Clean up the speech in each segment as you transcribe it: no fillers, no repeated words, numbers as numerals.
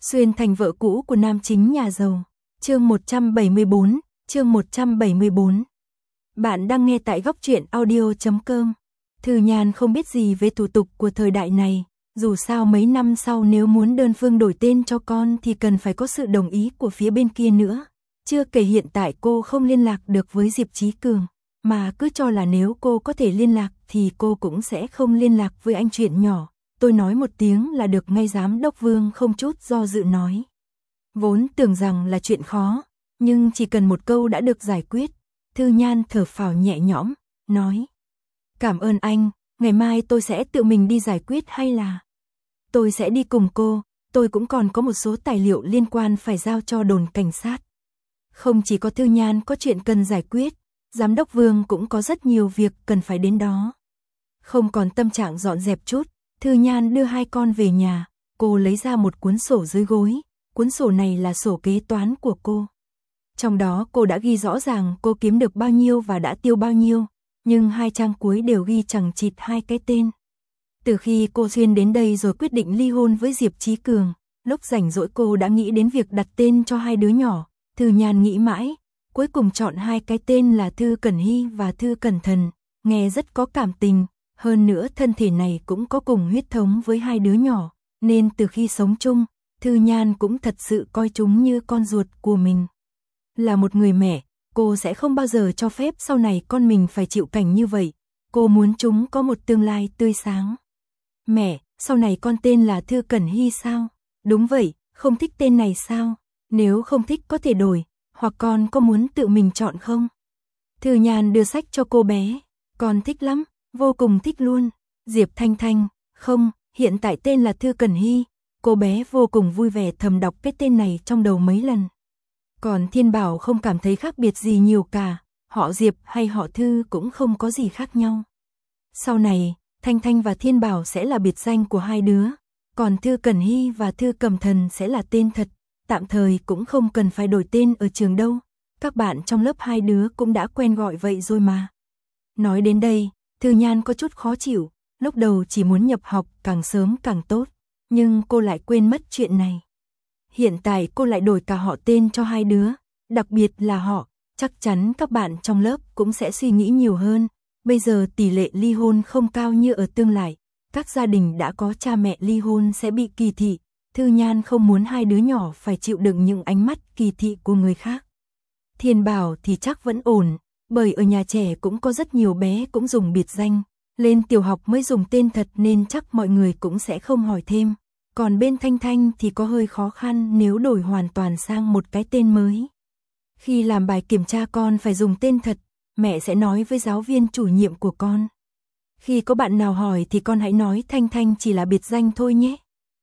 Xuyên thành vợ cũ của nam chính nhà giàu. Chương 174, chương 174. Bạn đang nghe tại góc truyện audio.com. Thư Nhan không biết gì về thủ tục của thời đại này, dù sao mấy năm sau nếu muốn đơn phương đổi tên cho con thì cần phải có sự đồng ý của phía bên kia nữa. Chưa kể hiện tại cô không liên lạc được với Diệp Chí Cường, mà cứ cho là nếu cô có thể liên lạc thì cô cũng sẽ không liên lạc với anh chuyện nhỏ. Tôi nói một tiếng là được ngay, giám đốc Vương không chút do dự nói. Vốn tưởng rằng là chuyện khó, nhưng chỉ cần một câu đã được giải quyết. Thư Nhan thở phào nhẹ nhõm, nói. Cảm ơn anh, ngày mai tôi sẽ tự mình đi giải quyết hay là... Tôi sẽ đi cùng cô, tôi cũng còn có một số tài liệu liên quan phải giao cho đồn cảnh sát. Không chỉ có Thư Nhan có chuyện cần giải quyết, giám đốc Vương cũng có rất nhiều việc cần phải đến đó. Không còn tâm trạng dọn dẹp chút, Thư Nhan đưa hai con về nhà, cô lấy ra một cuốn sổ dưới gối, cuốn sổ này là sổ kế toán của cô. Trong đó cô đã ghi rõ ràng cô kiếm được bao nhiêu và đã tiêu bao nhiêu, nhưng hai trang cuối đều ghi chằng chịt hai cái tên. Từ khi cô xuyên đến đây rồi quyết định ly hôn với Diệp Chí Cường, lúc rảnh rỗi cô đã nghĩ đến việc đặt tên cho hai đứa nhỏ. Thư Nhan nghĩ mãi, cuối cùng chọn hai cái tên là Thư Cẩn Hy và Thư Cẩn Thần, nghe rất có cảm tình, hơn nữa thân thể này cũng có cùng huyết thống với hai đứa nhỏ, nên từ khi sống chung, Thư Nhan cũng thật sự coi chúng như con ruột của mình. Là một người mẹ, cô sẽ không bao giờ cho phép sau này con mình phải chịu cảnh như vậy, cô muốn chúng có một tương lai tươi sáng. Mẹ, sau này con tên là Thư Cẩn Hy sao? Đúng vậy, không thích tên này sao? Nếu không thích có thể đổi, hoặc con có muốn tự mình chọn không? Thư Nhan đưa sách cho cô bé, con thích lắm, vô cùng thích luôn. Diệp Thanh Thanh, không, hiện tại tên là Thư Cẩn Hy. Cô bé vô cùng vui vẻ thầm đọc cái tên này trong đầu mấy lần. Còn Thiên Bảo không cảm thấy khác biệt gì nhiều cả, họ Diệp hay họ Thư cũng không có gì khác nhau. Sau này, Thanh Thanh và Thiên Bảo sẽ là biệt danh của hai đứa, còn Thư Cẩn Hy và Thư Cẩm Thần sẽ là tên thật, tạm thời cũng không cần phải đổi tên ở trường đâu, các bạn trong lớp hai đứa cũng đã quen gọi vậy rồi mà. Nói đến đây, Thư Nhan có chút khó chịu, lúc đầu chỉ muốn nhập học càng sớm càng tốt, nhưng cô lại quên mất chuyện này. Hiện tại cô lại đổi cả họ tên cho hai đứa, đặc biệt là họ, chắc chắn các bạn trong lớp cũng sẽ suy nghĩ nhiều hơn. Bây giờ tỷ lệ ly hôn không cao như ở tương lai, các gia đình đã có cha mẹ ly hôn sẽ bị kỳ thị. Thư Nhan không muốn hai đứa nhỏ phải chịu đựng những ánh mắt kỳ thị của người khác. Thiên Bảo thì chắc vẫn ổn, bởi ở nhà trẻ cũng có rất nhiều bé cũng dùng biệt danh, lên tiểu học mới dùng tên thật nên chắc mọi người cũng sẽ không hỏi thêm. Còn bên Thanh Thanh thì có hơi khó khăn nếu đổi hoàn toàn sang một cái tên mới. Khi làm bài kiểm tra con phải dùng tên thật, mẹ sẽ nói với giáo viên chủ nhiệm của con. Khi có bạn nào hỏi thì con hãy nói Thanh Thanh chỉ là biệt danh thôi nhé.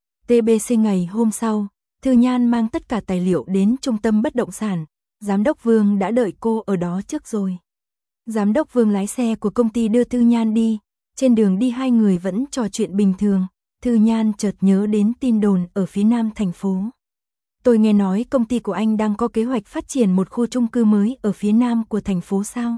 TBC ngày hôm sau, Thư Nhan mang tất cả tài liệu đến trung tâm bất động sản, giám đốc Vương đã đợi cô ở đó trước rồi. Giám đốc Vương lái xe của công ty đưa Thư Nhan đi, trên đường đi hai người vẫn trò chuyện bình thường. Thư Nhan chợt nhớ đến tin đồn ở phía nam thành phố. Tôi nghe nói công ty của anh đang có kế hoạch phát triển một khu chung cư mới ở phía nam của thành phố sao?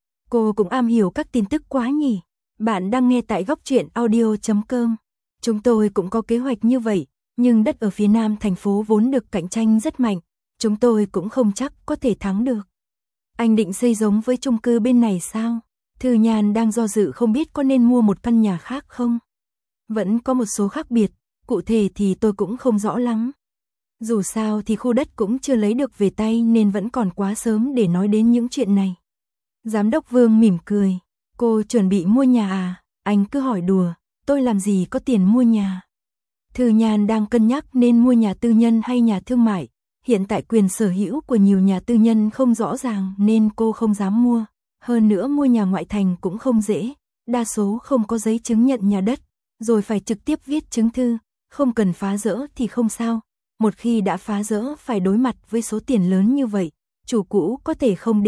Cô cũng am hiểu các tin tức quá nhỉ? Bạn đang nghe tại góc truyện audio.com. Chúng tôi cũng có kế hoạch như vậy, nhưng đất ở phía nam thành phố vốn được cạnh tranh rất mạnh, chúng tôi cũng không chắc có thể thắng được. Anh định xây giống với chung cư bên này sao? Thư Nhan đang do dự không biết có nên mua một căn nhà khác không? Vẫn có một số khác biệt, cụ thể thì tôi cũng không rõ lắm. Dù sao thì khu đất cũng chưa lấy được về tay nên vẫn còn quá sớm để nói đến những chuyện này. Giám đốc Vương mỉm cười, cô chuẩn bị mua nhà à? Anh cứ hỏi đùa, tôi làm gì có tiền mua nhà. Thư Nhan đang cân nhắc nên mua nhà tư nhân hay nhà thương mại. Hiện tại quyền sở hữu của nhiều nhà tư nhân không rõ ràng nên cô không dám mua. Hơn nữa mua nhà ngoại thành cũng không dễ, đa số không có giấy chứng nhận nhà đất, rồi phải trực tiếp viết chứng thư, không cần phá rỡ thì không sao. Một khi đã phá rỡ phải đối mặt với số tiền lớn như vậy, chủ cũ có thể không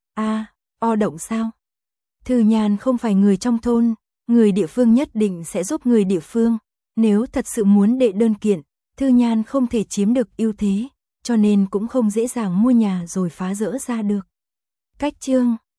o động sao? Thư Nhan không phải người trong thôn, người địa phương nhất định sẽ giúp người địa phương. Nếu thật sự muốn đệ đơn kiện, Thư Nhan không thể chiếm được ưu thế, cho nên cũng không dễ dàng mua nhà rồi phá rỡ ra được. Cách chương